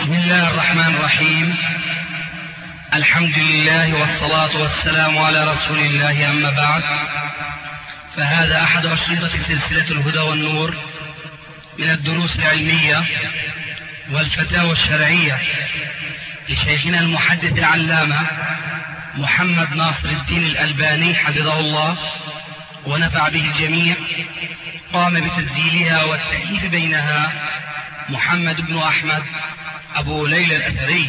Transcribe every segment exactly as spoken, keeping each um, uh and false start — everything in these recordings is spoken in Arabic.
بسم الله الرحمن الرحيم. الحمد لله والصلاة والسلام على رسول الله، أما بعد، فهذا أحد أشرطة سلسلة الهدى والنور من الدروس العلمية والفتاوى الشرعية لشيخنا المحدث العلامة محمد ناصر الدين الألباني حفظه الله ونفع به الجميع. قام بتسجيلها والتأليف بينها محمد بن أحمد أبو ليلى الأثري.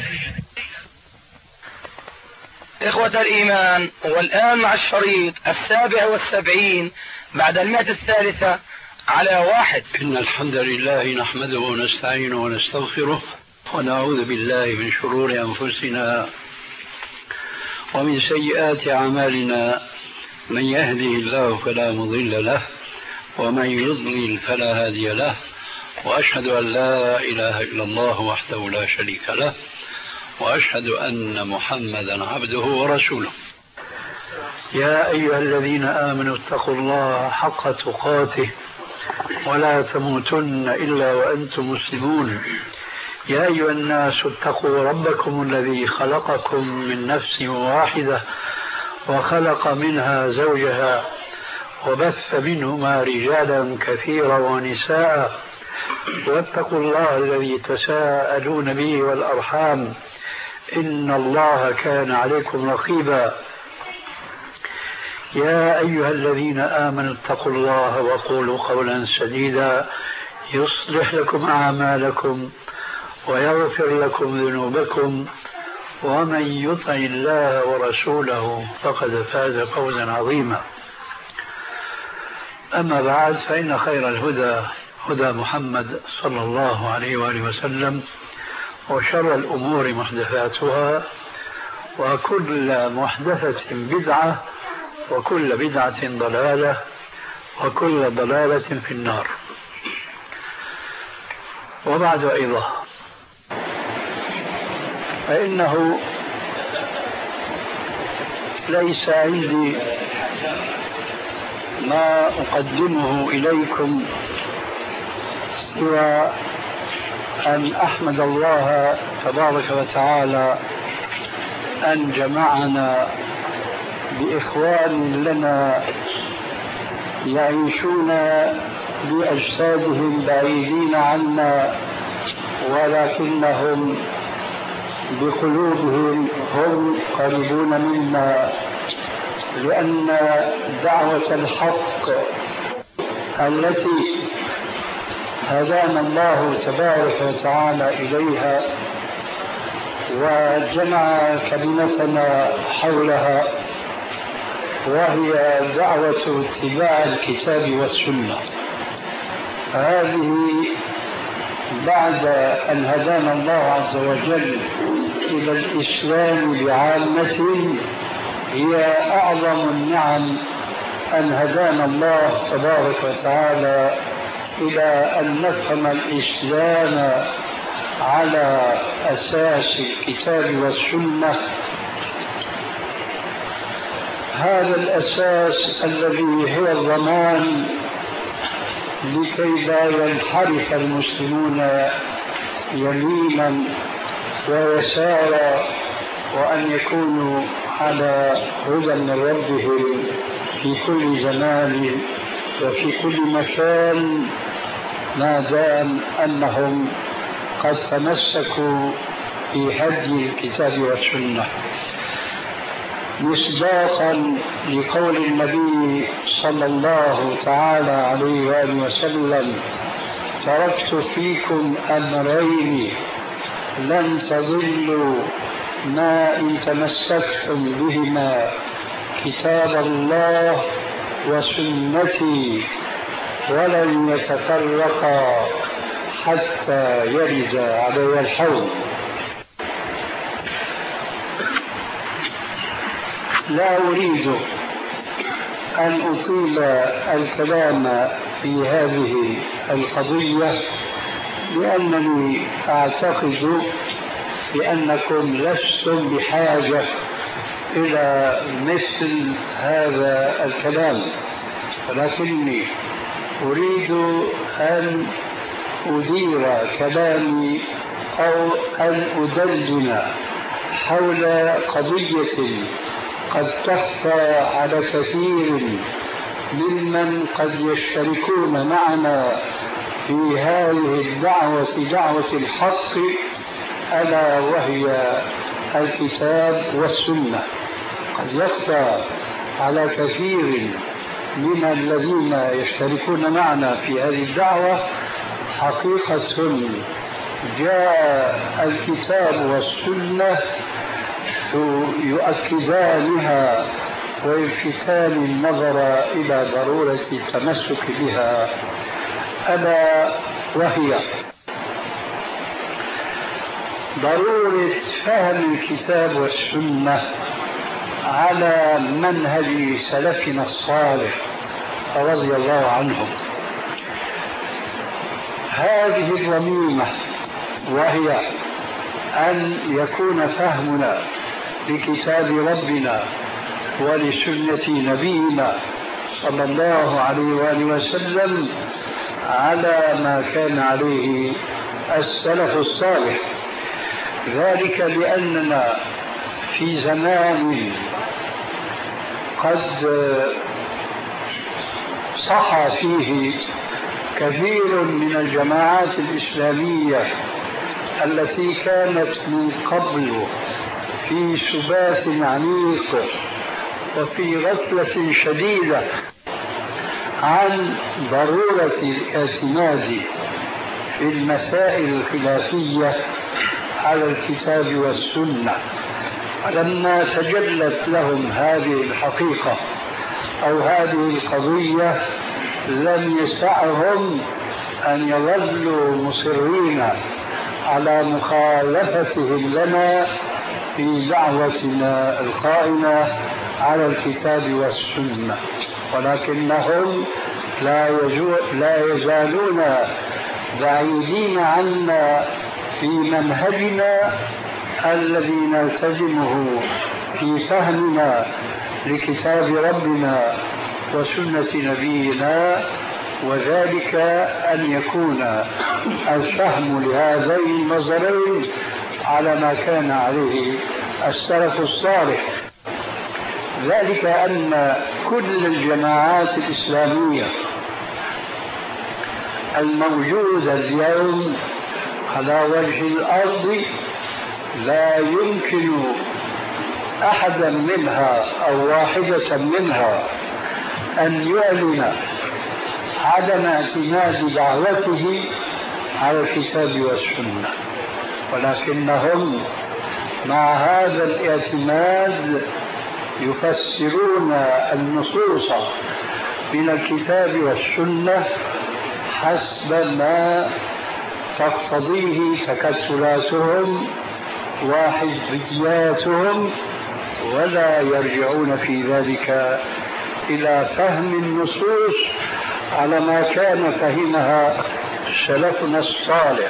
إخوة الإيمان، والآن مع الشريط السابع والسبعين بعد المئة الثالثة على واحد. إن الحمد لله نحمده ونستعينه ونستغفره ونعوذ بالله من شرور أنفسنا ومن سيئات أعمالنا. من يهده الله فلا مضل له ومن يضلل فلا هادي له، وأشهد أن لا إله إلا الله وحده لا شريك له، وأشهد أن محمدا عبده ورسوله. يا أيها الذين آمنوا اتقوا الله حق تقاته ولا تموتن إلا وأنتم مسلمون. يا أيها الناس اتقوا ربكم الذي خلقكم من نفس واحدة وخلق منها زوجها وبث منهما رجالا كثيرا ونساء، واتقوا الله الذي تساءلون به والأرحام إن الله كان عليكم رقيبا. يا أيها الذين آمنوا اتقوا الله وقولوا قولا سديدا يصلح لكم أعمالكم ويغفر لكم ذنوبكم، ومن يطع الله ورسوله فقد فاز فوزا عظيما. أما بعد، فإن خير الهدى هدى محمد صلى الله عليه وآله وسلم، وشر الأمور محدثاتها، وكل محدثة بدعة، وكل بدعة ضلالة، وكل ضلالة في النار. وبعد أيضا، فإنه ليس عندي ما أقدمه إليكم سوى أن أحمد الله تبارك وتعالى أن جمعنا بإخوان لنا يعيشون بأجسادهم بعيدين عنا، ولكنهم بقلوبهم هم قريبون منا، لأن دعوة الحق التي هدانا الله تبارك وتعالى إليها وجمع كلمتنا حولها، وهي دعوة اتباع الكتاب والسنة. هذه بعد أن هدانا الله عز وجل إلى الإسلام بعامة هي أعظم النعم، أن هدانا الله تبارك وتعالى إلى أن نفهم الإسلام على أساس الكتاب والسنة. هذا الأساس الذي هو الضمان لكي لا ينحرف المسلمون يمينا ويسارا، وأن يكونوا على هدى من ربهم في كل زمان وفي كل مكان، ما دام أنهم قد تمسكوا بهدي الكتاب والسنة. مصداقا لقول النبي صلى الله تعالى عليه وآله وسلم: تركت فيكم أمرين لن تضلوا ما إن تمسكتم بهما، كتاب الله وسنتي، ولن يتفرقا حتى يرد علي الحوض. لا أريد أن أطيل الكلام في هذه القضية، لأنني أعتقد بأنكم لستم بحاجة إلى مثل هذا الكلام، ولكني أريد أن أدير كلامي أو أن أدلل حول قضية قد تخفى على كثير ممن قد يشتركون معنا في هذه الدعوة دعوة الحق، ألا وهي الكتاب والسنة. قد يخفى على كثير من الذين يشتركون معنا في هذه الدعوة حقيقة جاء الكتاب والسنة يؤكدانها ويلفتان النظر إلى ضرورة التمسك بها، ألا وهي ضرورة فهم الكتاب والسنة على منهج سلفنا الصالح رضي الله عنهم. هذه الضميمة وهي أن يكون فهمنا لكتاب ربنا ولسنة نبينا صلى الله عليه وآله وسلم على ما كان عليه السلف الصالح. ذلك لأننا في زمان قد صح فيه كثير من الجماعات الإسلامية التي كانت من قبل في سبات عميق وفي غفلة شديدة عن ضرورة الاعتماد في المسائل الخلافية على الكتاب والسنة. لما تجلت لهم هذه الحقيقة أو هذه القضية لم يسعهم أن يظلوا مصرين على مخالفتهم لنا في دعوتنا القائمة على الكتاب والسنة، ولكنهم لا, لا يزالون بعيدين عنا في منهجنا الذي نلتزمه في فهمنا لكتاب ربنا وسنة نبينا، وذلك أن يكون الفهم لهذين النظرين على ما كان عليه السلف الصالح. ذلك أن كل الجماعات الإسلامية الموجودة اليوم على وجه الأرض لا يمكن أحدا منها أو واحدة منها أن يعلن عدم اعتماد دعوته على الكتاب والسنة، ولكنهم مع هذا الاعتماد يفسرون النصوص من الكتاب والسنة حسب ما تقتضيه تكتلاتهم وحزبياتهم، ولا يرجعون في ذلك إلى فهم النصوص على ما كان فهمها سلفنا الصالح.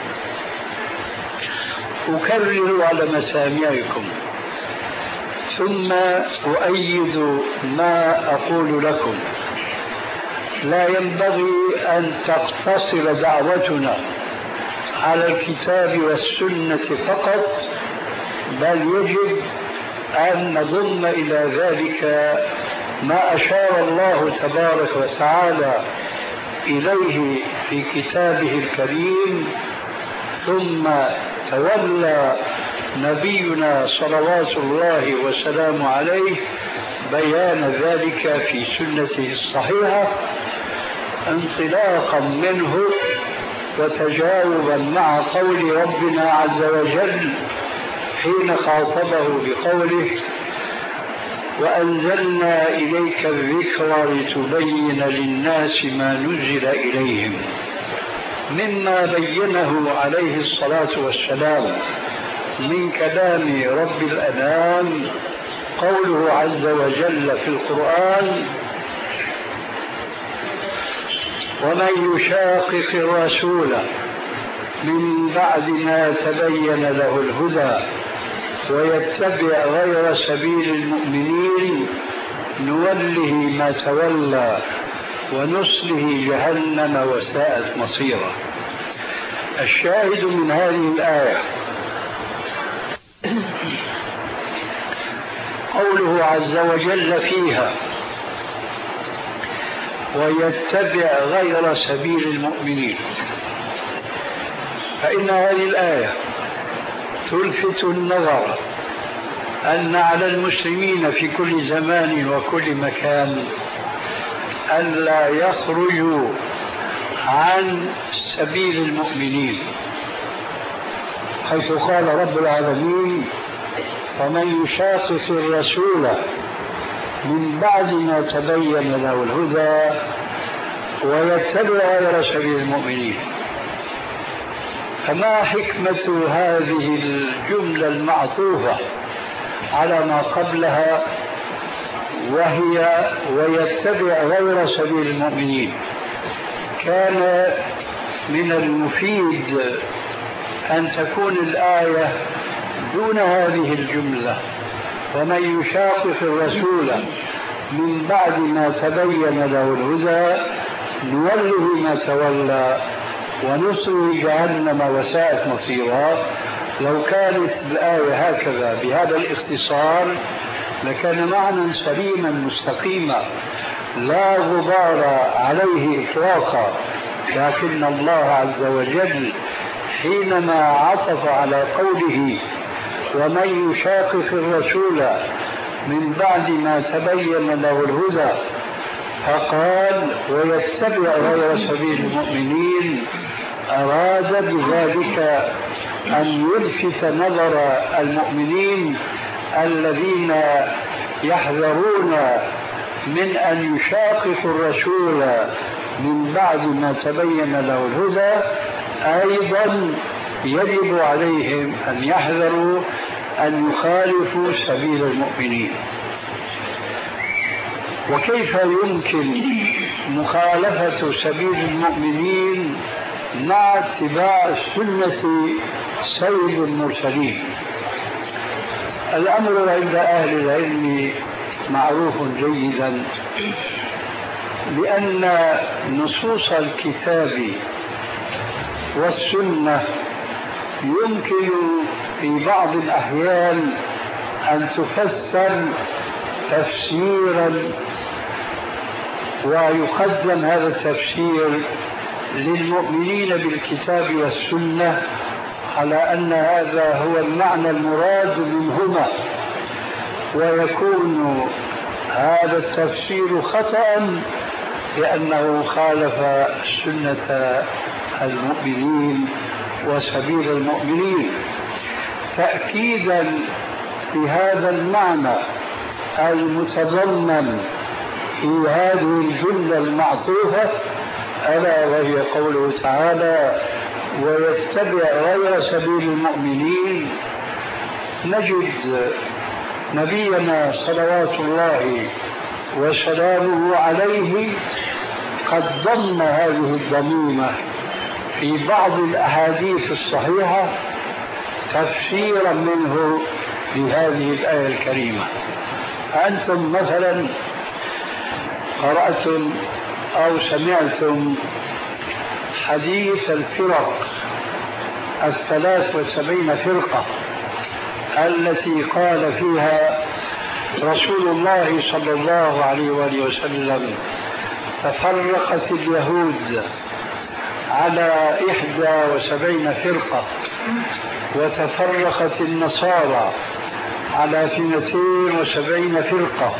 أكرر على مسامعكم ثم أؤيد ما أقول لكم: لا ينبغي أن تقتصر دعوتنا على الكتاب والسنة فقط، بل يجب أن نضم إلى ذلك ما أشار الله تبارك وتعالى إليه في كتابه الكريم، ثم تولى نبينا صلوات الله وسلامه عليه بيان ذلك في سنته الصحيحة، انطلاقا منه وتجاوبا مع قول ربنا عز وجل حين خاطبه بقوله: وأنزلنا إليك الذكر لتبين للناس ما نزل إليهم، مما بينه عليه الصلاة والسلام من كلام رب الأنام قوله عز وجل في القرآن: ومن يشاقق الرسول من بعد ما تبين له الهدى ويتبع غير سبيل المؤمنين نوله ما تولى ونصله جهنم وساءت مصيرا. الشاهد من هذه الآية قوله عز وجل فيها: ويتبع غير سبيل المؤمنين. فإن هذه الآية تلفت النظر أن على المسلمين في كل زمان وكل مكان ألا يخرجوا عن سبيل المؤمنين، حيث قال رب العالمين: ومن يشاقق الرسول من بعد ما تبين له الهدى ويتبع غير سبيل المؤمنين. فما حكمة هذه الجملة المعطوفة على ما قبلها وهي ويتبع غير سبيل المؤمنين؟ كان من المفيد أن تكون الآية دون هذه الجملة: ومن يشاقق الرسول من بعد ما تبين له الهدى نوله ما تولى ونصره جهنم وساءت مصيرا. لو كانت الآية هكذا بهذا الاختصار لكان معنى سليما مستقيما لا غبار عليه إطلاقا، لكن الله عز وجل حينما عطف على قوله ومن يشاقق الرسول من بعد ما تبين له الهدى فقال ويتبع غير سبيل المؤمنين، أراد بذلك أن يلفت نظر المؤمنين الذين يحذرون من أن يشاققوا الرسول من بعد ما تبين له الهدى، أيضا يجب عليهم أن يحذروا أن يخالفوا سبيل المؤمنين. وكيف يمكن مخالفة سبيل المؤمنين مع اتباع سنة سيد المرسلين؟ الأمر عند أهل العلم معروف جيدا، لأن نصوص الكتاب والسنة يمكن في بعض الأحيان أن تفسر تفسيرا ويقدم هذا التفسير للمؤمنين بالكتاب والسنة على أن هذا هو المعنى المراد منهما، ويكون هذا التفسير خطأ لأنه خالف سنة المؤمنين وسبيل المؤمنين. تأكيدا لهذا المعنى المتضمن في هذه الجملة المعطوفة ألا وهي قوله تعالى ويتبع غير سبيل المؤمنين، نجد نبينا صلوات الله وسلامه عليه قد ضم هذه الضميمة في بعض الأحاديث الصحيحة تفسيرا منه لهذه الآية الكريمة. أنتم مثلا قرأتم أو سمعتم حديث الفرق الثلاث وسبعين فرقة التي قال فيها رسول الله صلى الله عليه وآله وسلم تفرقت اليهود على إحدى وسبعين فرقة وتفرقت النصارى على اثنتين وسبعين فرقة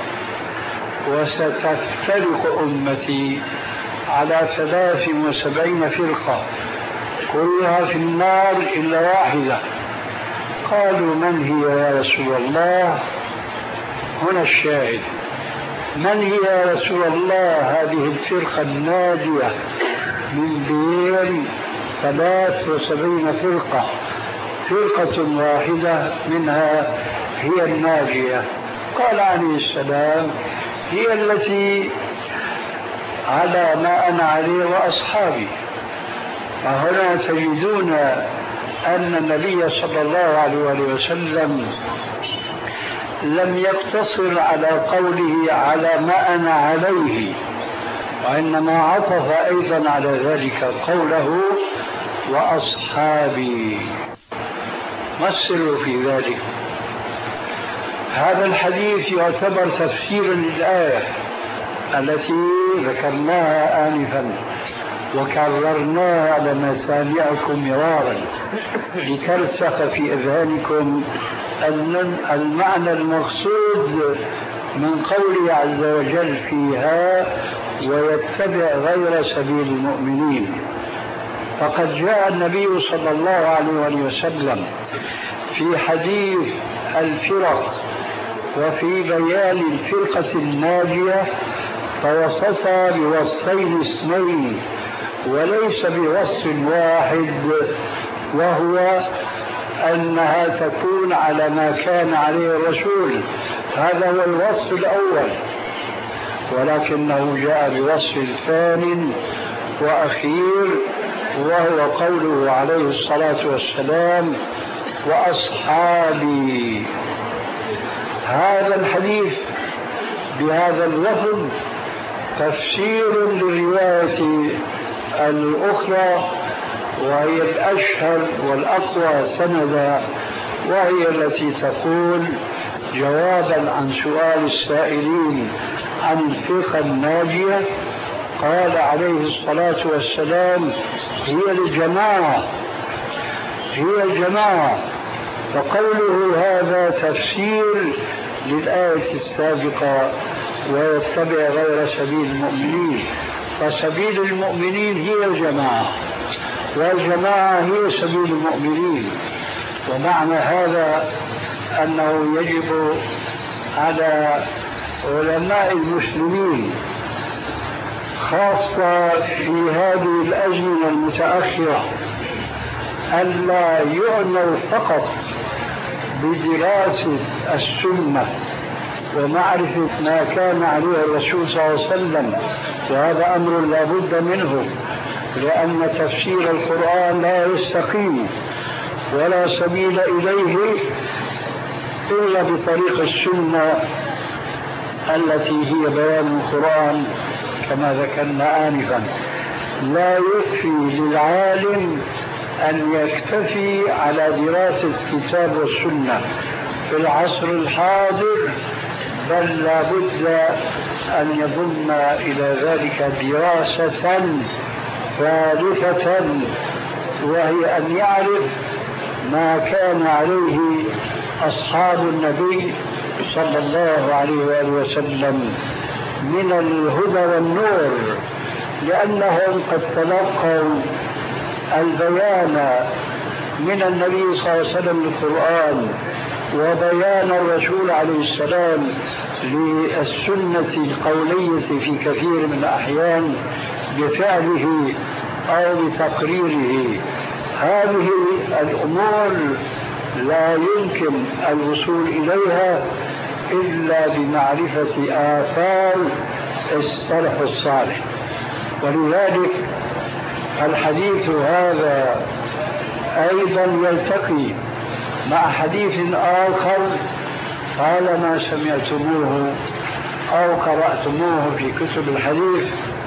وستفترق أمتي على ثلاث وسبعين فرقة كلها في النار إلا واحدة. قالوا من هي يا رسول الله؟ هنا الشاهد، من هي يا رسول الله هذه الفرقة الناجية من بين ثلاث وسبعين فرقة؟ فرقة واحدة منها هي الناجية. قال عليه السلام هي التي على ما أنا عليه وأصحابي. فهنا تجدون أن النبي صلى الله عليه وسلم لم يقتصر على قوله على ما أنا عليه، وإنما عطف أيضا على ذلك قوله وأصحابي وأصحابي. ما السر في ذلك؟ هذا الحديث يعتبر تفسيرا للآية التي ذكرناها آنفا وكررناها على مسامعكم مرارا لترسخ في أذهانكم أن المعنى المقصود من قوله عز وجل فيها ويتبع غير سبيل المؤمنين. فقد جاء النبي صلى الله عليه وسلم في حديث الفرق وفي بيان الفرقة الناجية فوصفها بوصفين اثنين وليس بوصف واحد، وهو أنها تكون على ما كان عليه الرسول، هذا هو الوصف الأول، ولكنه جاء بوصف ثاني وأخير وهو قوله عليه الصلاة والسلام وأصحابي. هذا الحديث بهذا اللفظ تفسير للرواية الأخرى وهي الأشهر والأقوى سندا، وهي التي تقول جوابا عن سؤال السائلين عن الفرقة الناجية قال عليه الصلاة والسلام هي الجماعة هي الجماعة. فقوله هذا تفسير للآية السابقة ويتبع غير سبيل المؤمنين، فسبيل المؤمنين هي الجماعة والجماعة هي سبيل المؤمنين. ومعنى هذا أنه يجب على علماء المسلمين خاصة في هذه الأزمنة المتأخرة ألا يعنوا فقط بدراسة السنة ومعرفة ما كان عليه الرسول صلى الله عليه وسلم، وهذا أمر لا بد منه، لأن تفسير القرآن لا يستقيم ولا سبيل إليه إلا بطريق السنة التي هي بيان القرآن كما ذكرنا آنفا. لا يكفي للعالم أن يكتفي على دراسة الكتاب والسنة في العصر الحاضر، بل لا بد أن يضم إلى ذلك دراسة ثالثة، وهي أن يعرف ما كان عليه أصحاب النبي صلى الله عليه وآله وسلم من الهدى والنور، لأنهم قد تلقوا البيان من النبي صلى الله عليه وسلم للقرآن وبيان الرسول عليه السلام للسنة القولية في كثير من الأحيان بفعله أو بتقريره. هذه الأمور لا يمكن الوصول إليها إلا بمعرفة آثار السلف الصالح. ولذلك الحديث هذا أيضا يلتقي مع حديث آخر طالما سمعتموه أو قرأتموه في كتب الحديث،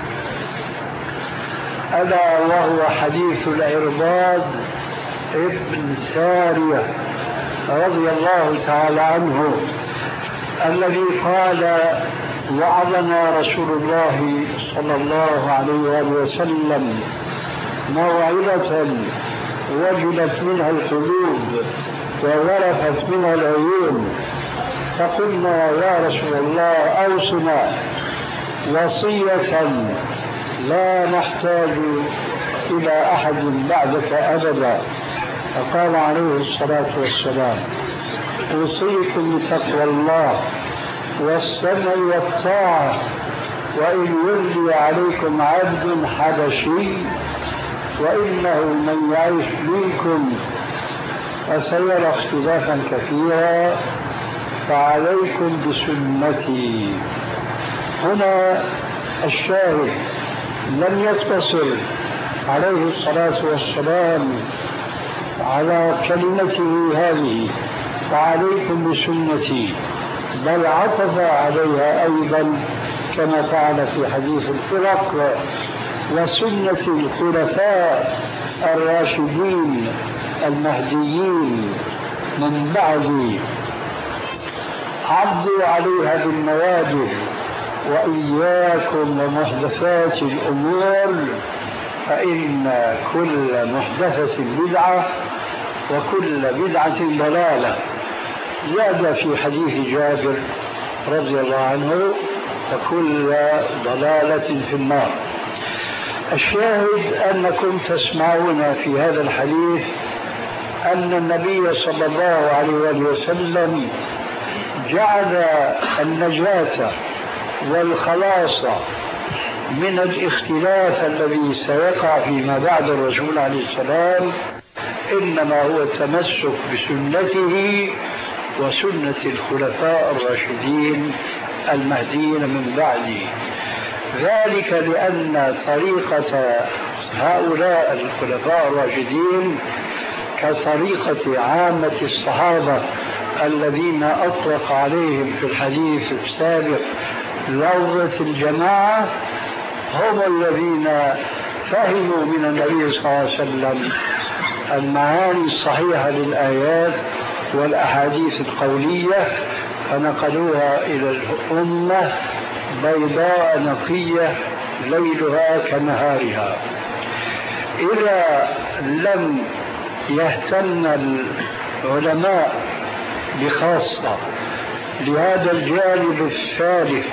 ألا وهو حديث العرباض ابن سارية رضي الله تعالى عنه الذي قال وعظنا رسول الله صلى الله عليه وآله وسلم موعظة وجلت منها القلوب وغرفت منها العيون، فقلنا يا رسول الله أوصنا وصية لا نحتاج إلى أحد بعدك أبدا. فقال عليه الصلاة والسلام أوصيكم بتقوى الله والسمع والطاعة، وإن ولي عليكم عبد حبشي وإنه من يعيش منكم فسيرى اختلافا كثيرا فعليكم بسنتي. هنا الشاهد لم يقتصر عليه الصلاة والسلام على كلمته هذه فعليكم بسنتي، بل عطف عليها أيضا كما فعل في حديث الفرق وسنة الخلفاء الراشدين المهديين من بعدي عضوا عليها بالنواجذ، وإياكم ومحدثات الأمور فإن كل محدثة بدعة وكل بدعة ضلالة. زاد في حديث جابر رضي الله عنه وكل ضلالة في النار. الشاهد أنكم تسمعون في هذا الحديث أن النبي صلى الله عليه وسلم جعل النجاة والخلاص من الاختلاف الذي سيقع فيما بعد الرسول عليه السلام إنما هو التمسك بسنته وسنة الخلفاء الراشدين المهديين من بعده. ذلك لأن طريقة هؤلاء الخلفاء الراشدين كطريقة عامة الصحابة الذين أطلق عليهم في الحديث السابق لفظة الجماعة، هم الذين فهموا من النبي صلى الله عليه وسلم المعاني الصحيحة للآيات والأحاديث القولية فنقلوها إلى الأمة بيضاء نقية ليلها كنهارها. إذا لم يهتم العلماء بخاصة لهذا الجانب الثالث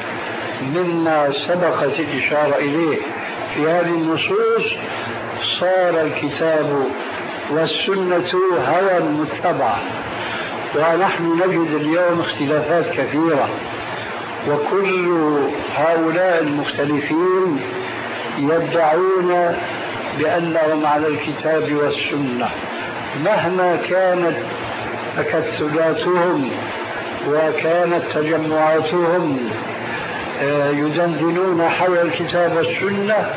مما سبقت الإشارة إليه في هذه النصوص صار الكتاب والسنة هوى متبعة، ونحن نجد اليوم اختلافات كثيرة، وكل هؤلاء المختلفين يدعون بأنهم على الكتاب والسنة مهما كانت تكتلاتهم وكانت تجمعاتهم يدندنون حول الكتاب والسنة،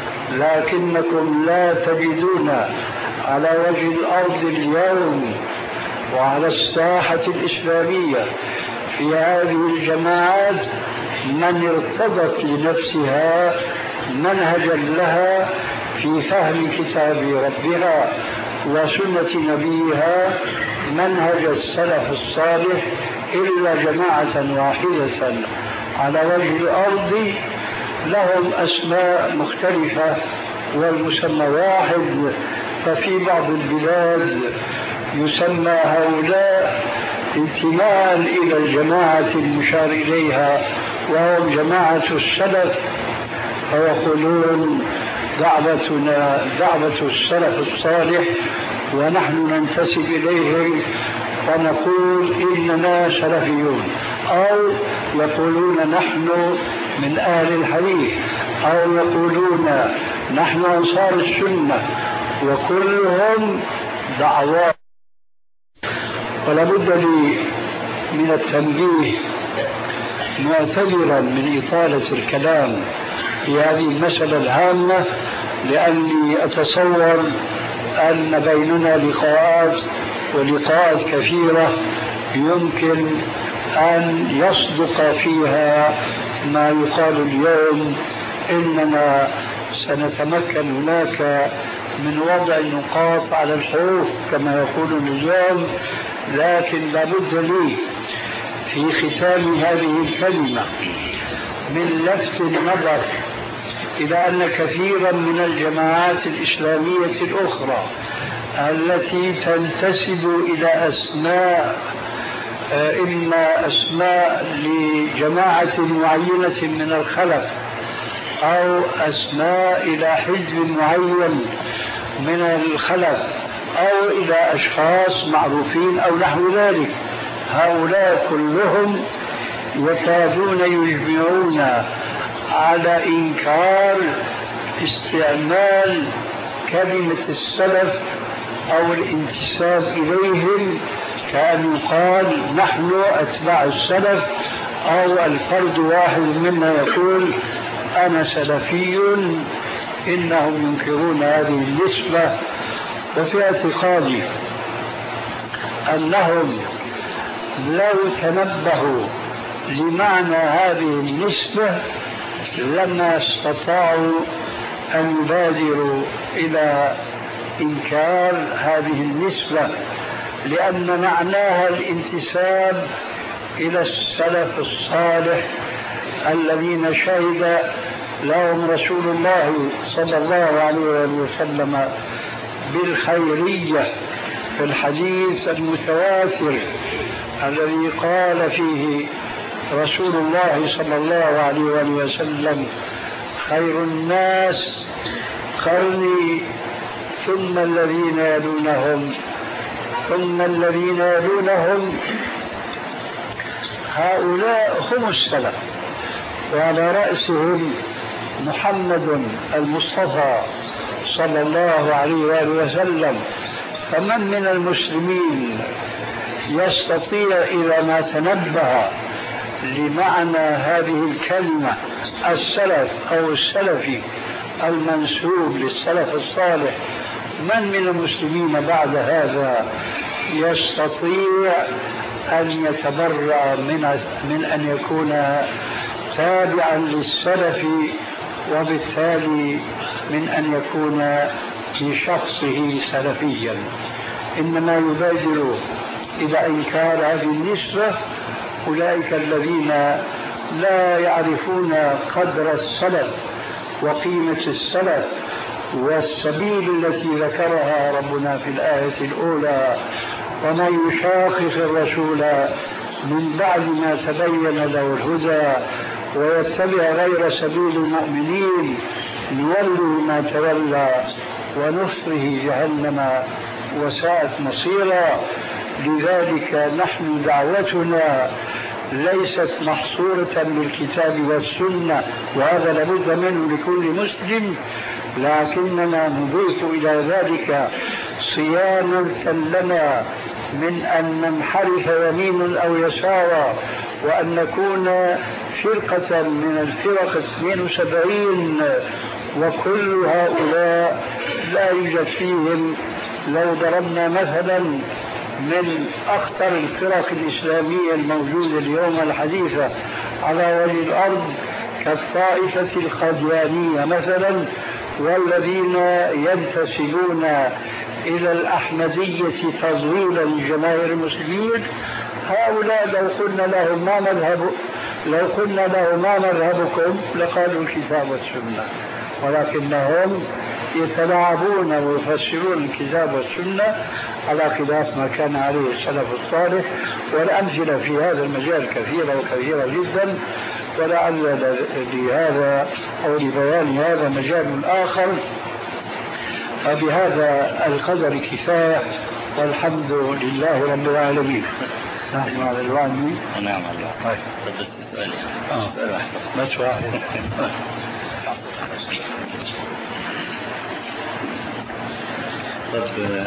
لكنكم لا تجدون على وجه الأرض اليوم وعلى الساحة الإسلامية في هذه الجماعات من ارتضت لنفسها منهجا لها في فهم كتاب ربها وسنة نبيها منهج السلف الصالح إلا جماعة واحدة على وجه الأرض لهم أسماء مختلفة والمسمى واحد. ففي بعض البلاد يسمى هؤلاء انتماء إلى الجماعة المشار إليها وهم جماعة السلف، فيقولون دعوتنا دعوة السلف الصالح ونحن ننتسب إليهم ونقول إننا سلفيون، أو يقولون نحن من أهل الحديث، أو يقولون نحن أنصار السنة، وكلهم دعوات. ولا بد لي من التنبيه معتذرا من إطالة الكلام في هذه المسألة الهامة، لأني أتصور أن بيننا لقاءات ولقاءات كثيرة يمكن أن يصدق فيها ما يقال اليوم إننا سنتمكن هناك من وضع النقاط على الحروف كما يقولون اليوم، لكن لابد لي في ختام هذه الكلمة من لفت النظر إلى أن كثيرا من الجماعات الإسلامية الأخرى التي تنتسب إلى أسماء إما أسماء لجماعة معينة من الخلف أو أسماء إلى حزب معين من الخلف أو إلى أشخاص معروفين أو نحو ذلك، هؤلاء كلهم يكادون يجمعون على إنكار استعمال كلمة السلف أو الانتساب إليهم، كان يقال نحن أتباع السلف، أو الفرد واحد منا يقول أنا سلفي. إنهم ينكرون هذه النسبة، وفي اعتقادي أنهم لو تنبهوا لمعنى هذه النسبة لما استطاعوا أن يبادروا إلى إنكار هذه النسبة، لأن معناها الانتساب إلى السلف الصالح الذين شهد لهم رسول الله صلى الله عليه وسلم بالخيرية في الحديث المتواتر الذي قال فيه رسول الله صلى الله عليه وسلم: خير الناس قرني ثم الذين يلونهم ثم الذين يلونهم. هؤلاء هم السلف، وعلى رأسهم محمد المصطفى صلى الله عليه وآله وسلم. فمن من المسلمين يستطيع إذا ما تنبه لمعنى هذه الكلمة السلف أو السلفي المنسوب للسلف الصالح، من من المسلمين بعد هذا يستطيع أن يتبرأ من, من أن يكون تابعا للسلف، وبالتالي من أن يكون في شخصه سلفيا؟ إنما يبادر إلى إنكار هذه النسبة أولئك الذين لا يعرفون قدر السلف وقيمة السلف والسبيل التي ذكرها ربنا في الآية الأولى: ومن يشاقق الرسول من بعد ما تبين له الهدى ويتبع غير سبيل المؤمنين نوله ما تولى ونصره جهنم وساءت مصيرا. لذلك نحن دعوتنا ليست محصورة بالكتاب والسنة، وهذا لابد منه لكل مسلم، لكننا نضيف إلى ذلك صيانا لنا من أن ننحرف يمين أو يسارا، وأن نكون فرقة من الفرق اثنين وسبعين، وكل هؤلاء لا يوجد فيهم، لو ضربنا مثلا من أخطر الفرق الإسلامية الموجودة اليوم الحديثة على وجه الأرض كالطائفة القاديانية مثلا، والذين ينتسبون إلى الأحمدية تضليلا لجماهير المسلمين، هؤلاء لو قلنا لهم ما مذهب لو قلنا لهم ما مذهبكم لقالوا الكتاب والسنة، ولكنهم يتلاعبون ويفسرون الكتاب والسنة على خلاف ما كان عليه السلف الصالح. والأمثلة في هذا المجال كثيرة وكثيرة جدا، ولعل لهذا أو لبيان هذا مجال آخر. فبهذا القدر كفاية، والحمد لله رب العالمين. نحن على الوعد. نعم الله. طيب بس سؤال اه بس واحد. طب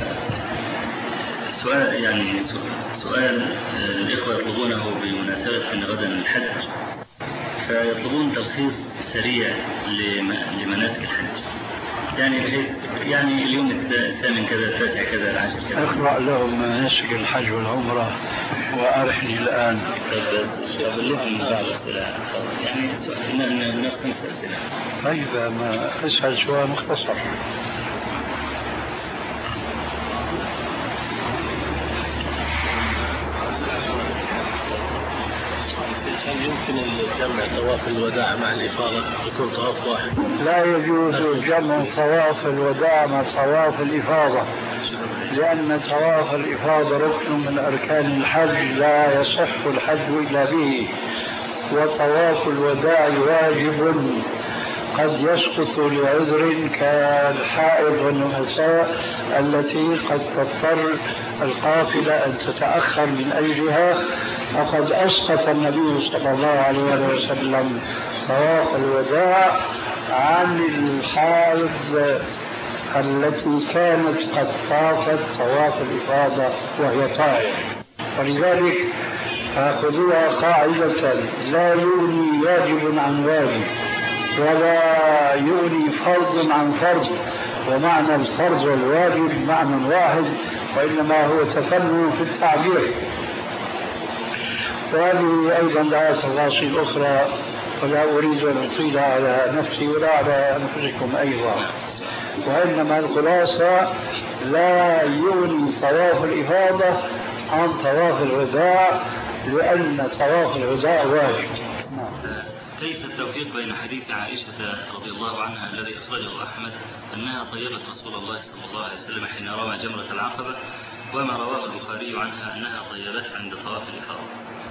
سؤال يعني سؤال الإخوة يطلبونه بمناسبة أن غدا الحج، فيطلبون تلخيص سريع لمناسك الحج، يعني بحيث يعني اليوم الثامن كذا، التاسع كذا، العاشر كذا. اقرأ لهم مناسك الحج والعمرة وأرحني الآن. طب بلغهم بعض الأسئلة يعني ناخذ خمس أسئلة. طيب ما اسأل سؤال مختصر. هل يمكن الجمع طواف الوداع مع الإفاضة يكون طواف واحد؟ لا يجوز جمع طواف الوداع مع طواف الإفاضة، لأن طواف الإفاضة ركن من أركان الحج لا يصح الحج إلا به، وطواف الوداع واجب قد يسقط لعذر كالحائض والنفساء التي قد تضطر القافلة أن تتأخر من أجلها، فقد أسقط النبي صلى الله عليه وسلم طواف الوداع عن الحائض التي كانت قد طافت طواف الإفاضة وهي طائر. ولذلك فخذوها قاعدة: لا يغني واجب عن واجب، ولا يغني فرض عن فرض، ومعنى الفرض والواجب معنى واحد، وإنما هو تفنن في التعبير. وهذه أيضا لها تفاصيل أخرى ولا أريد أن أطيل على نفسي ولا على أنفسكم أيضا، وإنما الخلاصة لا يغني طواف الإفاضة عن طواف الوداع، لأن طواف الوداع واجب. كيف التوفيق بين حديث عائشة رضي الله عنها الذي أخرجه أحمد أنها طيبت رسول الله صلى الله عليه وسلم حين رمى جمرة العقبة، وما رواه البخاري عنها أنها طيبت عند طواف الإفاضة؟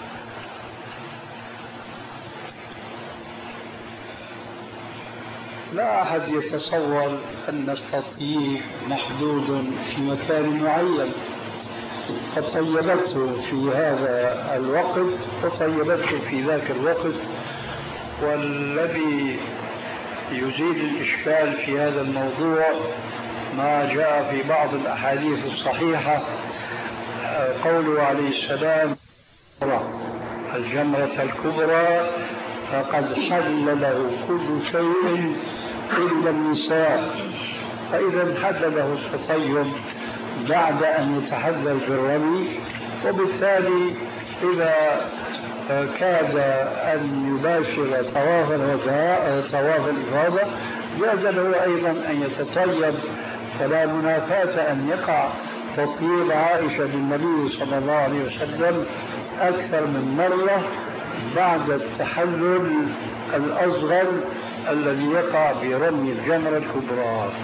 لا أحد يتصور أن التطييب محدود في مكان معين، فطيبته في هذا الوقت وطيبته في ذاك الوقت. والذي يزيد الإشكال في هذا الموضوع ما جاء في بعض الأحاديث الصحيحة، قوله عليه السلام الجمرة الكبرى فقد حل له كل شيء إلا النساء، فإذا حل له التطيب بعد أن يتحلل بالرمي، وبالتالي إذا كاد أن يباشر طواف الوداع طواف الإفاضة جاز له أيضا أن يتطيب، فلا منافاة أن يقع تطيب عائشة بالنبي صلى الله عليه وسلم أكثر من مرة بعد التحلل الأصغر الذي يقع برمي الجمرة الكبرى.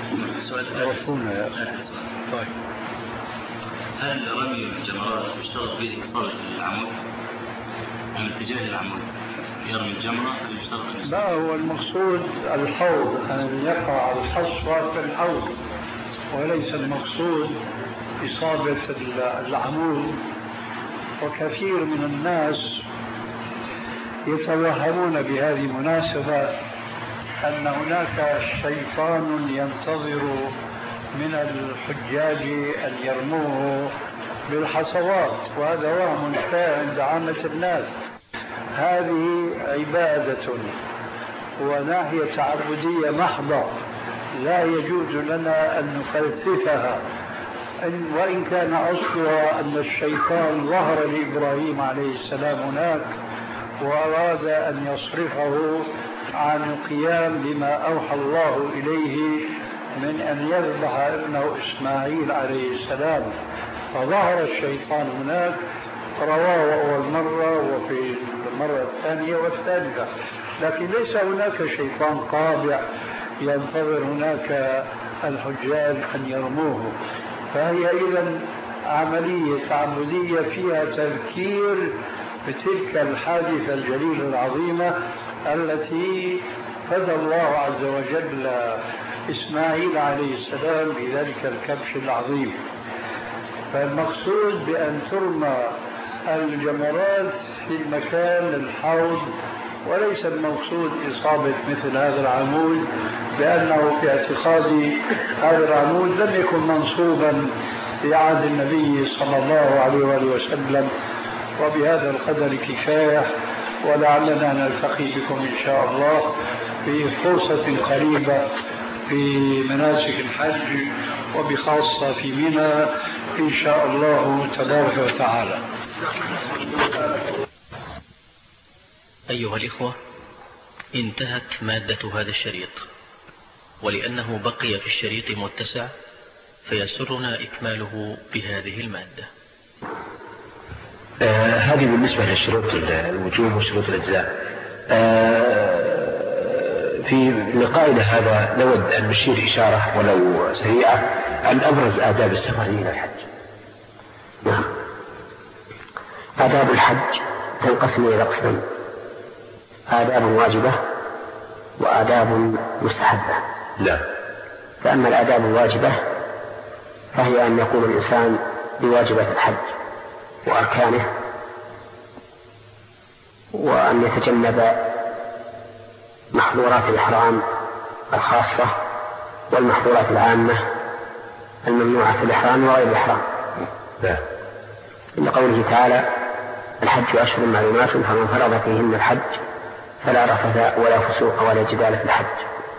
طيب، هل رمي الجمرات يشترط به إصابة العمود من اتجاه العمود؟ يرمي الجمرة يشترط؟ لا، هو المقصود الحوض أن يقع الحصوة في الحوض، وليس المقصود إصابة العمود. وكثير من الناس يتوهمون بهذه المناسبة أن هناك شيطان ينتظر من الحجاج أن يرموه بالحصوات، وهذا وهم شائع عند عامة الناس. هذه عبادة وناحية تعبدية محضة، لا يجوز لنا أن نخففها، وإن كان أصلها أن الشيطان ظهر لإبراهيم عليه السلام هناك وأراد أن يصرفه عن القيام بما أوحى الله إليه من أن يذبح ابنه إسماعيل عليه السلام، فظهر الشيطان هناك، رواه أول مرة وفي المرة الثانية والثالثة، لكن ليس هناك شيطان قابع ينتظر هناك الحجاج أن يرموه. فهي إذن عملية تعبدية فيها تذكير بتلك الحادثة الجليلة العظيمة التي فدى الله عز وجل إسماعيل عليه السلام بذلك الكبش العظيم. فالمقصود بأن ترمى الجمرات في المكان الحوض، وليس المقصود إصابة مثل هذا العمود، لأنه في اعتقادي هذا العمود لم يكن منصوبا في عهد النبي صلى الله عليه وآله وسلم. وبهذا القدر كفاية، ولعلنا نلتقي بكم إن شاء الله في فرصة قريبة في مناسك الحج، وبخاصة في منى إن شاء الله تبارك وتعالى. أيها الإخوة، انتهت مادة هذا الشريط، ولأنه بقي في الشريط متسع فيسرنا إكماله بهذه المادة. آه هذه بالنسبة للشروط الوجوب وشروط الأجزاء. آه في لقائنا هذا نود أن نشير إشارة ولو سريعة عن أبرز آداب السفر إلى الحج. نعم، آداب الحج تنقسم إلى قسمين: آداب واجبة وآداب مستحبة. لا. فأما الآداب الواجبة فهي أن يقوم الإنسان بواجبات الحج وأركانه، وأن يتجنب محظورات الإحرام الخاصة والمحظورات العامة الممنوعة في الإحرام وغير الإحرام. لا. إن قوله تعالى: الحج أشهر معلومات فمن فرض فيهن الحج فلا رفث ولا فسوق ولا جدال في الحج.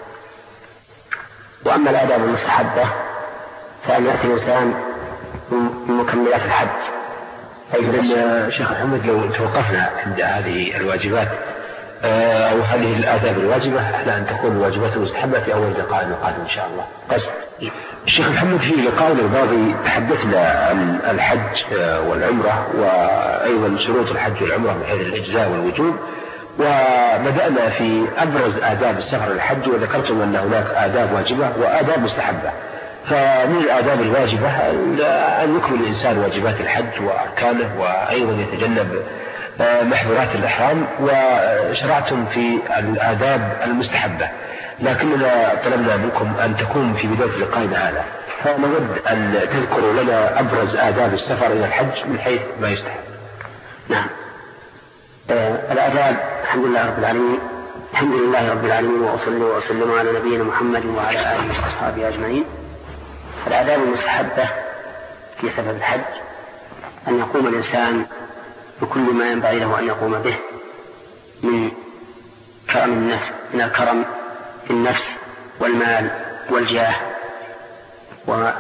وأما الآداب المستحبة فأن يأتي الإنسان بمكملات الحج. أيضا يا شيخ محمد، لو توقفنا عند هذه الواجبات أو هذه الآداب الواجبة على أن تكون الواجبات المستحبة في أول لقاء القادم إن شاء الله. طيب الشيخ محمد، في لقاءنا الماضي تحدثنا عن الحج والعمرة وأيضا شروط الحج والعمرة من حيث الإجزاء والوجوب، وبدأنا في أبرز آداب السفر للحج، وذكرتم أن هناك آداب واجبة وآداب مستحبة. فمن الآداب الواجبة أن يكمل الإنسان واجبات الحج وأركانه، وأيضا يتجنب محظورات الإحرام، وشرعتم في الآداب المستحبة، لكننا طلبنا منكم أن تكون في بداية لقائنا هذا، فنود أن تذكروا لنا أبرز آداب السفر إلى الحج من حيث ما يستحب. نعم. آه الآداب، الحمد لله رب العالمين، الحمد لله رب العالمين، وأصلي وأسلم على نبينا محمد وعلى آله وأصحابه أجمعين. الآداب المستحبة في سفر الحج أن يقوم الإنسان بكل ما ينبغي له أن يقوم به من كرم النفس، من الكرم في النفس والمال والجاه وخفة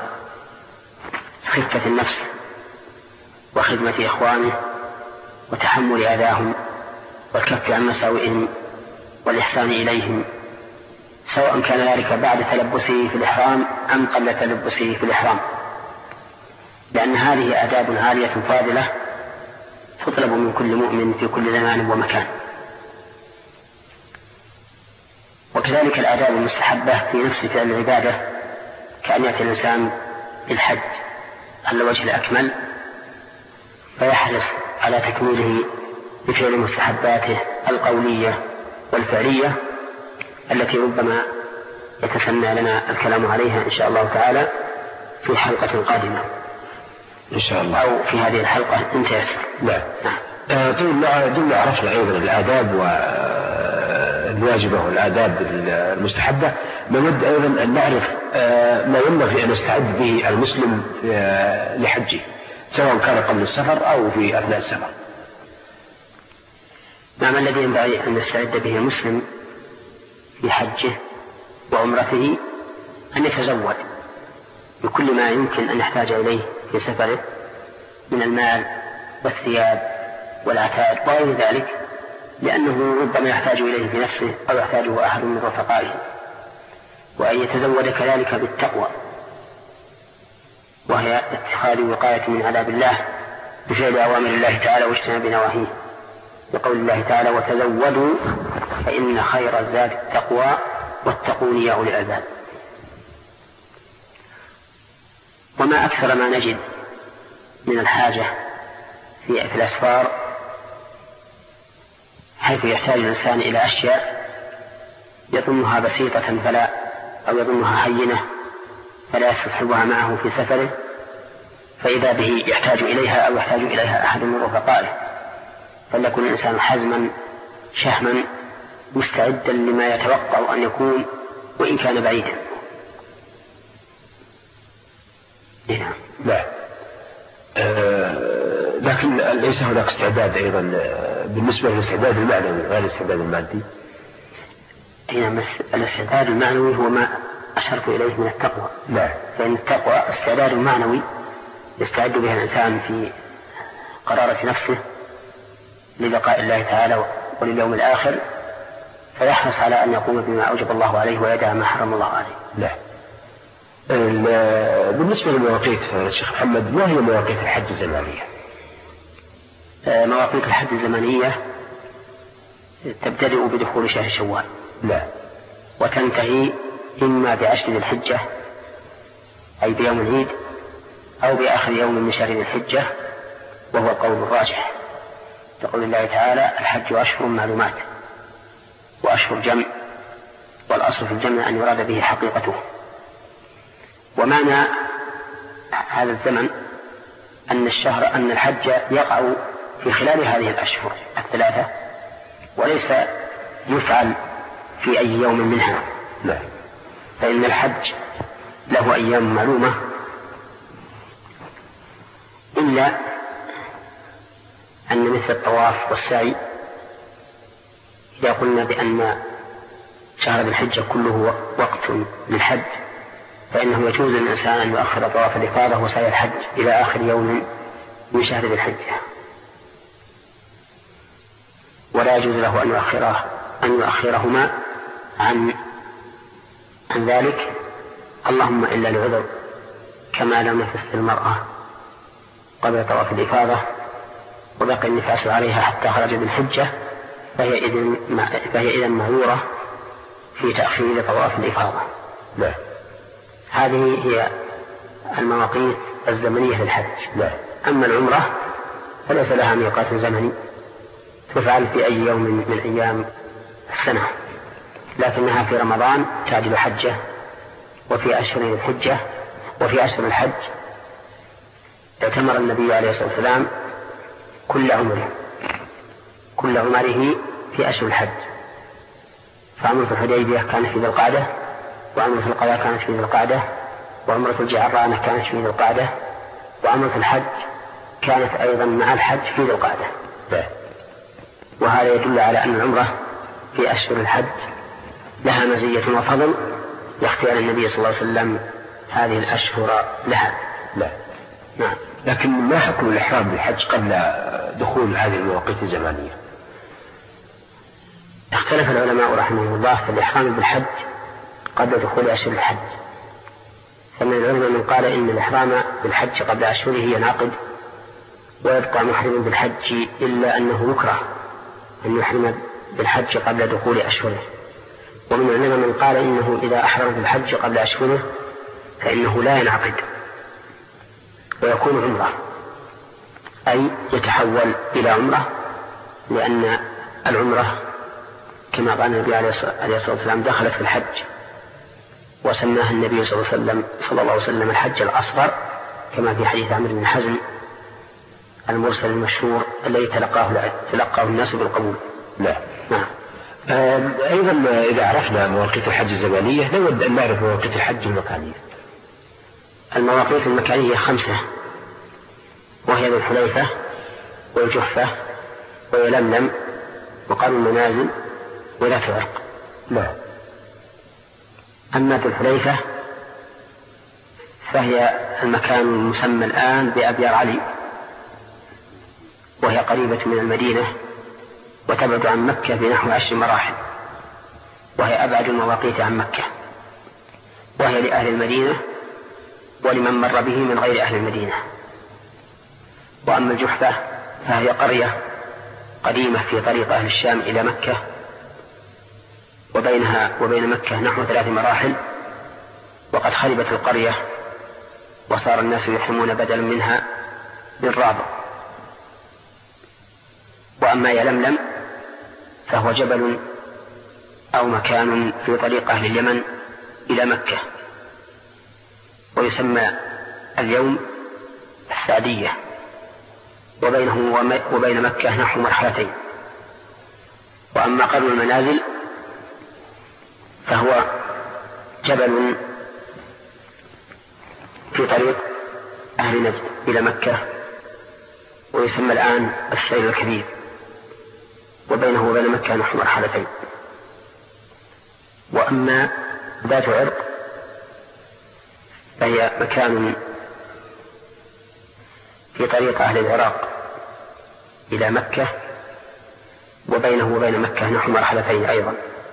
النفس وخدمة إخوانه وتحمل أذاهم والكف عن مساوئهم والإحسان إليهم، سواء كان ذلك بعد تلبسه في الإحرام أم قبل تلبسه في الإحرام، لأن هذه آداب عالية فاضلة تطلب من كل مؤمن في كل زمان ومكان. وكذلك الآداب المستحبة في نفس فعل العبادة، كأن يأتي الإنسان بالحج على وجه الأكمل فيحرص على تكميله بفعل مستحباته القولية والفعلية التي ربما يتسنى لنا الكلام عليها إن شاء الله تعالى في حلقة قادمة إن شاء الله، أو في هذه الحلقة إن تيسر. نعم. آه طيب، دمنا عرفنا أيضا الآداب والواجبة والآداب المستحبة، نود أيضا أن نعرف آه ما ينبغي أن يستعد به المسلم آه لحجه، سواء كان قبل السفر أو في أثناء السفر. نعم. الذي ينبغي أن يستعد به المسلم في حجه وعمرته أن يتزود بكل ما يمكن أن يحتاج إليه في سفره من المال والثياب والعتاد وغير ذلك، لأنه ربما يحتاج إليه بنفسه أو يحتاجه أحد من رفقائه، وأن يتزود كذلك بالتقوى، وهي اتخاذ وقاية من عذاب الله بفعل أوامر الله تعالى واجتناب نواهيه، بقول الله تعالى: وتزودوا فإن خير الزاد التقوى واتقون يا أولي الألباب. وما أكثر ما نجد من الحاجة في الأسفار، حيث يحتاج الإنسان إلى أشياء يظنها بسيطة فلا أو يظنها هينة فلا يستصحبها معه في سفره، فإذا به يحتاج إليها أو يحتاج إليها أحد من رفقائه، فليكن الإنسان حزما شهما مستعدا لما يتوقع أن يكون وإن كان بعيدا. نعم. لا. آه لكن ليس هناك استعداد أيضا بالنسبة للاستعداد المعنوي غير الاستعداد المادي. نعم. الاستعداد المعنوي هو ما أشرت إليه من التقوى. لا. فإن التقوى استعداد معنوي يستعد بها الإنسان في قرارة نفسه للقاء الله تعالى ولليوم الآخر، فيحرص على أن يقوم بما أوجب الله عليه ويدع ما حرم الله عليه. لا. بالنسبة للمواقيت الشيخ محمد، ما هي مواقيت الحج الزمانية؟ مواقيت الحج الزمانية تبتدئ بدخول شهر شوال. لا. وتنتهي إما بعشر ذي الحجة أي بيوم العيد، أو بآخر يوم من شهر ذي الحجة، وهو القول الراجح، يقول الله تعالى: الحج أشهر معلومات، وأشهر جمع، والأصل في الجمع أن يراد به حقيقته. ومعنى هذا الزمن أن الشهر أن الحج يقع في خلال هذه الأشهر الثلاثة، وليس يفعل في أي يوم منها. لا. فإن الحج له أيام معلومة، إلا أن مثل الطواف والسعي إذا قلنا بأن شهر ذي الحجة كله وقت للحج، فإنه يجوز للإنسان أن يؤخر طواف الإفاضة وسعي الحج إلى آخر يوم من شهر ذي الحجة. ولا يجوز له أن يؤخره أن يؤخرهما عن عن ذلك، اللهم إلا لعذر، كما لم ينفس المرأة قبل طواف الإفاضة وبقي النفاس عليها حتى خرج بالحجة، فهي إذن فهي إذن معذورة في تأخير طواف الإفاضة. لا. هذه هي المواقيت الزمنية للحج. لا. أما العمرة فليس لها ميقات زمني، تفعل في أي يوم من أيام السنة، لكنها في رمضان تعدل حجة، وفي أشهر الحجة وفي أشهر الحج اعتمر النبي عليه الصلاة والسلام كل عمره كل عمره في أشهر الحج، فعمرة الحديبية كانت في ذي القعدة، وعمرة القضاء كانت في ذي القعدة، وعمرة الجعرانة كانت في ذي القعدة، وعمرة الحج كانت أيضا مع الحج في ذي القعدة. وهذا يدل على أن العمرة في أشهر الحج لها مزية وفضل لاختيار النبي صلى الله عليه وسلم هذه الأشهر لها. لا. نعم. لكن ما حكم الإحرام بالحج قبل دخول هذه المواقيت الزمانية؟ اختلف العلماء رحمهم الله في الإحرام بالحج قبل دخول أشهر الحج، فمن العلماء من قال إن الإحرام بالحج قبل أشهره ينعقد ويبقى محرم بالحج، إلا أنه يكره أن يحرم بالحج قبل دخول أشهره. ومن العلماء من قال إنه إذا أحرم بالحج قبل أشهره فإنه لا ينعقد ويكون عمره، أي يتحول إلى عمره، لأن العمرة كما قال النبي عليه الصلاة والسلام دخلت في الحج، وسماها النبي صلى الله عليه وسلم صلى الله عليه وسلم الحج الأصغر، كما في حديث عمرو بن حزم المرسل المشهور الذي تلقاه تلقاه الناس بالقبول. لا. نعم. أيضا إذا عرفنا مواقيت الحج الزمانية نود أن نعرف مواقيت الحج المكانية. المواقيت المكانية خمسة، وهي ذو الحليفة والجحفة ويلملم وقرن المنازل وذات عرق. لا. أما ذو الحليفة فهي المكان المسمى الآن بأبيار علي، وهي قريبة من المدينة وتبعد عن مكة بنحو عشر مراحل، وهي أبعد المواقيت عن مكة، وهي لأهل المدينة ولمن مر به من غير أهل المدينة. وأما الجحفة فهي قرية قديمة في طريق أهل الشام إلى مكة، وبينها وبين مكة نحو ثلاث مراحل، وقد خربت القرية وصار الناس يحرمون بدلا منها من رابع. وأما يلملم فهو جبل أو مكان في طريق أهل اليمن إلى مكة، ويسمى اليوم السعدية، وبينه وبين مكة نحو مرحلتين. وأما قرن المنازل فهو جبل في طريق أهل نجد إلى مكة، ويسمى الآن السيل الكبير، وبينه وبين مكة نحو مرحلتين. وأما ذات عرق فهي مكان في طريق أهل العراق إلى مكة، وبينه وبين مكة نحو مرحلتين أيضا.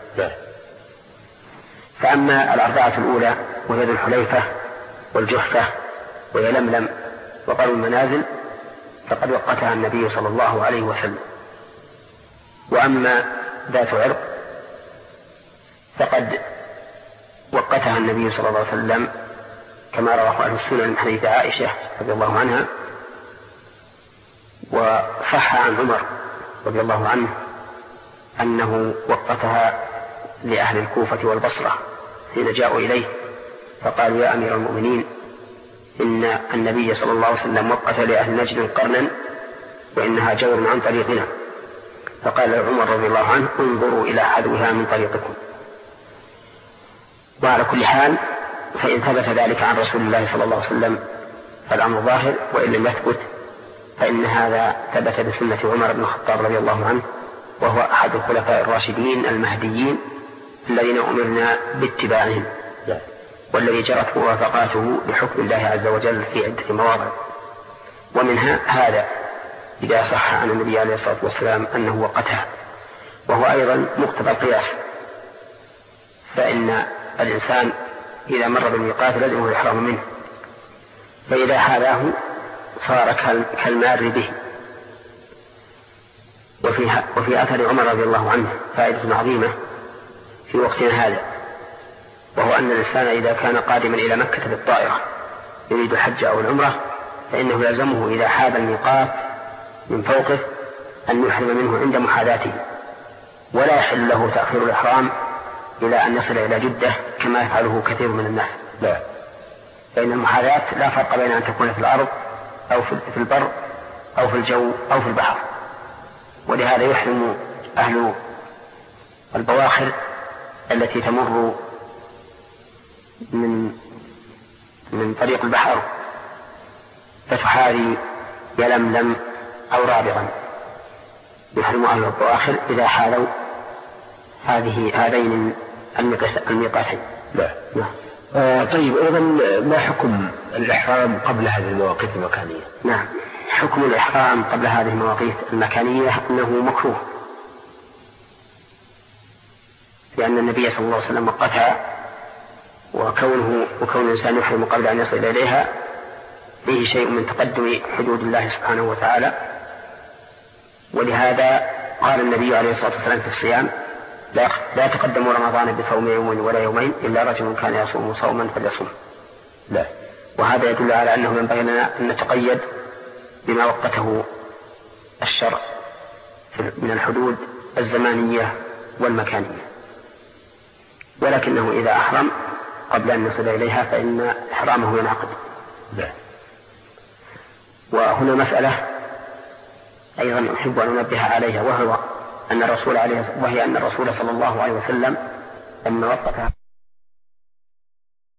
فأما الأربعة الأولى وهي ذو الحليفة والجحفة ويلملم وقرن المنازل فقد وقتها النبي صلى الله عليه وسلم. وأما ذات عرق فقد وقتها النبي صلى الله عليه وسلم كما رواه أهل السنن من حديث عائشة رضي الله عنها، وصح عن عمر رضي الله عنه أنه وقتها لأهل الكوفة والبصرة حين جاءوا إليه فقالوا يا أمير المؤمنين إن النبي صلى الله عليه وسلم وقت لأهل نجد قرنا وإنها جور عن طريقنا. فقال عمر رضي الله عنه انظروا إلى حذوها من طريقكم. وعلى كل حال فإن ثبت ذلك عن رسول الله صلى الله عليه وسلم فالأمر ظاهر، وإن لم يثبت فإن هذا ثبت بسنة عمر بن الخطاب رضي الله عنه، وهو أحد الخلفاء الراشدين المهديين الذين أمرنا باتباعهم، والذي جرت موافقاته لحكم الله عز وجل في عدة مواضع. ومنها هذا إذا صح عن النبي عليه الصلاة والسلام أنه وقتها. وهو أيضا مقتضى القياس، فإن الإنسان إذا مر بالميقات لازمه الإحرام منه، فإذا حاذاه صار كالمار به. وفي, وفي أثر عمر رضي الله عنه فائدة عظيمة في وقتنا هذا، وهو أن الإنسان إذا كان قادما إلى مكة بالطائرة يريد الحج أو العمرة فإنه يلزمه إذا حاذ الميقات من فوقه أن يحرم منه عند محاذاته، ولا يحل له تأخير الإحرام إلى أن يصل إلى جدة كما يفعله كثير من الناس. لا، فإن المحاذاة لا فرق بين أن تكون في الأرض أو في البر أو في الجو أو في البحر، ولهذا يحرم أهل البواخر التي تمر من من طريق البحر فتحاذي يلملم أو رابغا، يحرم أهل البواخر إذا حالوا هذه هذين الميقاتين. لا. لا. آه طيب، أيضا ما حكم الإحرام قبل هذه المواقيت المكانية؟ نعم، حكم الإحرام قبل هذه المواقيت المكانية أنه مكروه، لأن النبي صلى الله عليه وسلم وقتها، وكونه وكون الإنسان يحرم قبل أن يصل إليها فيه شيء من تقدم حدود الله سبحانه وتعالى. ولهذا قال النبي عليه الصلاة والسلام في الصيام: لا, لا تقدموا رمضان بصوم يوم ولا يومين إلا رجل كان يصوم صوما فليصوم. لا. وهذا يدل على أنه ينبغي لنا أن نتقيد بما وقته الشرع من الحدود الزمانية والمكانية، ولكنه إذا أحرم قبل أن يصل إليها فإن إحرامه ينعقد. لا. وهنا مسألة أيضا أحب أن أنبه عليها، وهو أن الرسول عليه وهي أن الرسول صلى الله عليه وسلم لما وقتها